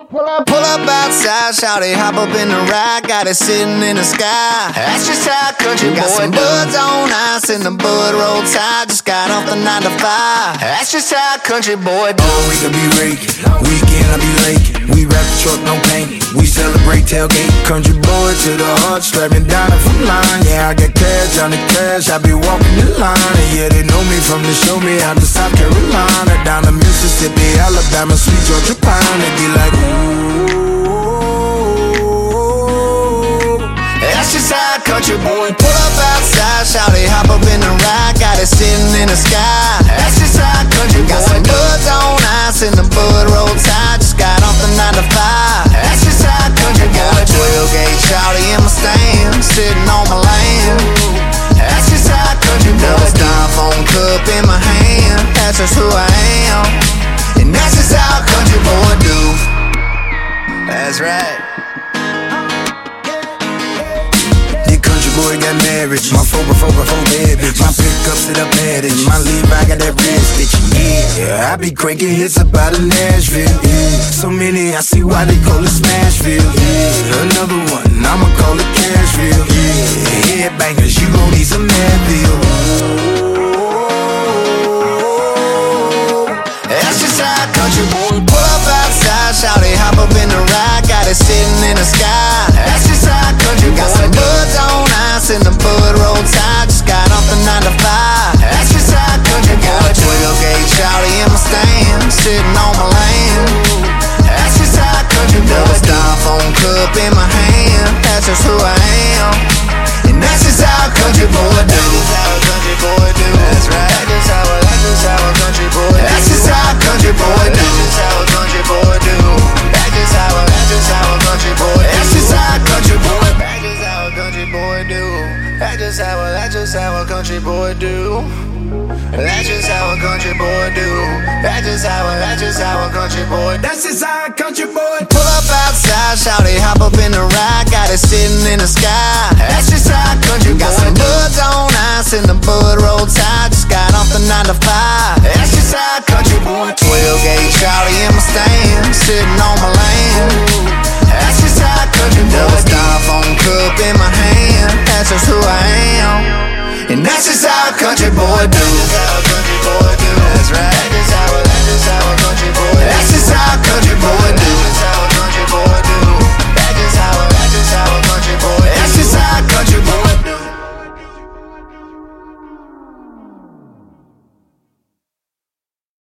Pull up outside, shawty, hop up in the ride, got it sitting in the sky. That's just how country boy got some buds on ice and the bud roll tide. Just got off the 9 to 5. That's just how country boy do. All week I be raking, weekend I be laking. We wrap the truck, no paint. We celebrate tailgate. Country boy to the heart, strapping down from line. Yeah, I got cash on the cash, I be walking the line. And yeah, they know me from the show me out to South Carolina, down to Mississippi, Alabama, sweet Georgia pine. They be like, ooh. That's just how country boy pull up outside, shawty, hop up in the ride, got it sitting in the sky. That's just how country boy got some buds on ice and the bud roll tide. Just got off the 9 to 5. That's just how country boy 12 gauge shawty in my stand, sitting on my land. That's just how country boy styrofoam cup in my hand. That's just who I am, and that's just how country boy do. That's right. Boy got married, my 4x4 bad bitch. My pickups to the padding, my Levi got that red stitch. Yeah, I be cranking hits about in Nashville. Yeah, so many I see why they call it Smashville. Yeah, another one I'ma call it Cashville. Yeah, headbangers, you gon' need some Advil. That's just how country boy pull up outside, shawty, hop up in the ride, got it sitting in the sky. That's just how country boy got some buds on ice and the bud roll tide. Just got off the 9 to 5. That's just how country boy 12 gauge shawty in my stand, sitting on my land. That's just how country boy styrofoam cup in my hand. That's just who I am, and that's just how country boy do. That's right. That's just how a country boy do. That's just how a country boy do. That's just how a country boy do. That's just how a country boy. That's just how a country boy. That's just how a country boy do. That's just how a country boy do. That's just how a country boy do. That's just how a country boy. That's just how a country boy. Pull up outside, shawty, hop up in the ride, got it sitting in the sky. That's just how country boy got some buds on ice and the bud roll tide. Just got off the 9 to 5. That's just how country boy 12 gauge shawty in my stand, sitting on my land. That's just how country boy styrofoam cup in my hand. That's just who I am, and that's just how a country boy do.